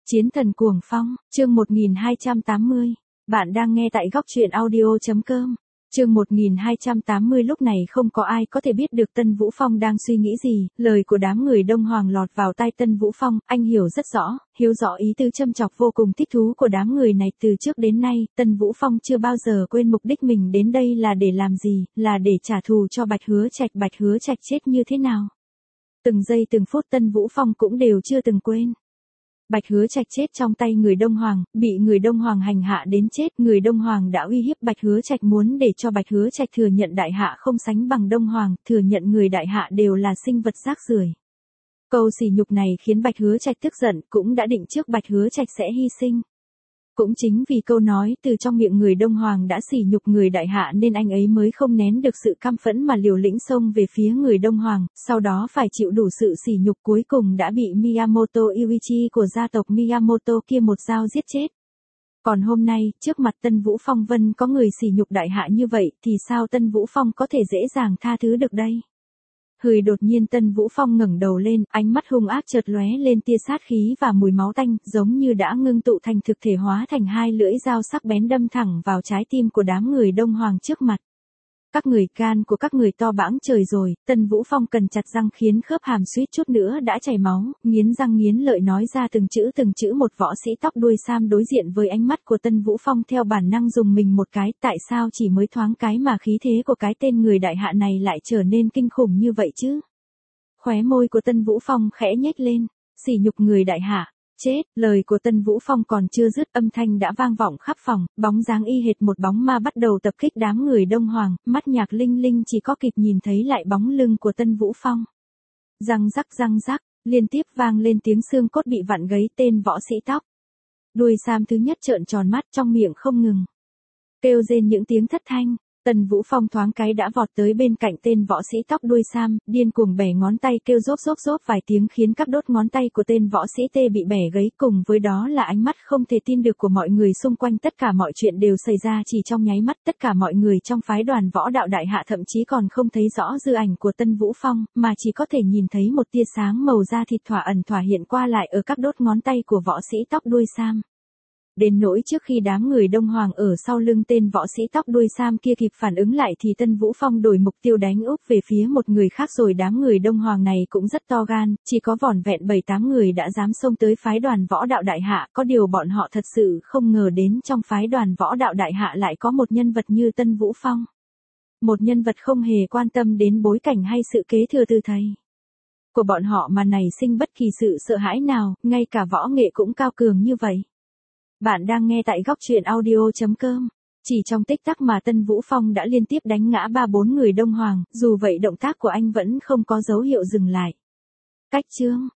Chiến thần cuồng phong, chương 1280. Bạn đang nghe tại góc truyện audio.com. Chương 1280. Lúc này không có ai có thể biết được Tân Vũ Phong đang suy nghĩ gì, lời của đám người Đông Hoàng lọt vào tai Tân Vũ Phong, anh hiểu rất rõ, hiểu rõ ý tư châm chọc vô cùng thích thú của đám người này. Từ trước đến nay, Tân Vũ Phong chưa bao giờ quên mục đích mình đến đây là để làm gì, là để trả thù cho Bạch Hứa Trạch chết như thế nào. Từng giây từng phút Tân Vũ Phong cũng đều chưa từng quên. Bạch Hứa Trạch chết trong tay người Đông Hoàng, bị người Đông Hoàng hành hạ đến chết, người Đông Hoàng đã uy hiếp Bạch Hứa Trạch muốn để cho Bạch Hứa Trạch thừa nhận đại hạ không sánh bằng Đông Hoàng, thừa nhận người đại hạ đều là sinh vật rác rưởi. Câu sỉ nhục này khiến Bạch Hứa Trạch tức giận, cũng đã định trước Bạch Hứa Trạch sẽ hy sinh. Cũng chính vì câu nói từ trong miệng người Đông Hoàng đã sỉ nhục người đại hạ nên anh ấy mới không nén được sự căm phẫn mà liều lĩnh xông về phía người Đông Hoàng, sau đó phải chịu đủ sự sỉ nhục, cuối cùng đã bị Miyamoto Yuichi của gia tộc Miyamoto kia một dao giết chết. Còn hôm nay, trước mặt Tân Vũ Phong Vân có người sỉ nhục đại hạ như vậy thì sao Tân Vũ Phong có thể dễ dàng tha thứ được đây? Đột nhiên Tân Vũ Phong ngẩng đầu lên, ánh mắt hung ác chợt lóe lên tia sát khí và mùi máu tanh, giống như đã ngưng tụ thành thực thể hóa thành hai lưỡi dao sắc bén đâm thẳng vào trái tim của đám người Đông Hoàng trước mặt. Các người, gan của các người to bãng trời rồi. Tân Vũ Phong cần chặt răng khiến khớp hàm suýt chút nữa đã chảy máu, nghiến răng nghiến lợi nói ra từng chữ một. Võ sĩ tóc đuôi sam đối diện với ánh mắt của Tân Vũ Phong theo bản năng dùng mình một cái, tại sao chỉ mới thoáng cái mà khí thế của cái tên người đại hạ này lại trở nên kinh khủng như vậy chứ? Khóe môi của Tân Vũ Phong khẽ nhếch lên, sỉ nhục người đại hạ. Chết, lời của Tân Vũ Phong còn chưa dứt, âm thanh đã vang vọng khắp phòng, bóng dáng y hệt một bóng ma bắt đầu tập kích đám người Đông Hoàng, mắt Nhạc Linh Linh chỉ có kịp nhìn thấy lại bóng lưng của Tân Vũ Phong. Răng rắc, liên tiếp vang lên tiếng xương cốt bị vặn gãy. Tên võ sĩ tóc đuôi sam thứ nhất trợn tròn mắt, trong miệng không ngừng kêu rên những tiếng thất thanh. Tân Vũ Phong thoáng cái đã vọt tới bên cạnh tên võ sĩ tóc đuôi sam, điên cuồng bẻ ngón tay kêu rốp vài tiếng khiến các đốt ngón tay của tên võ sĩ tê bị bẻ gãy, cùng với đó là ánh mắt không thể tin được của mọi người xung quanh. Tất cả mọi chuyện đều xảy ra chỉ trong nháy mắt, tất cả mọi người trong phái đoàn võ đạo đại hạ thậm chí còn không thấy rõ dư ảnh của Tân Vũ Phong, mà chỉ có thể nhìn thấy một tia sáng màu da thịt thỏa ẩn thỏa hiện qua lại ở các đốt ngón tay của võ sĩ tóc đuôi sam. Đến nỗi trước khi đám người Đông Hoàng ở sau lưng tên võ sĩ tóc đuôi sam kia kịp phản ứng lại thì Tân Vũ Phong đổi mục tiêu đánh úp về phía một người khác rồi. Đám người Đông Hoàng này cũng rất to gan, chỉ có vỏn vẹn 7-8 người đã dám xông tới phái đoàn võ đạo đại hạ, có điều bọn họ thật sự không ngờ đến trong phái đoàn võ đạo đại hạ lại có một nhân vật như Tân Vũ Phong. Một nhân vật không hề quan tâm đến bối cảnh hay sự kế thừa từ thầy của bọn họ mà nảy sinh bất kỳ sự sợ hãi nào, ngay cả võ nghệ cũng cao cường như vậy. Bạn đang nghe tại góc truyện audio.com. Chỉ trong tích tắc mà Tân Vũ Phong đã liên tiếp đánh ngã 3-4 người Đông Hoàng, dù vậy động tác của anh vẫn không có dấu hiệu dừng lại. Cách chương,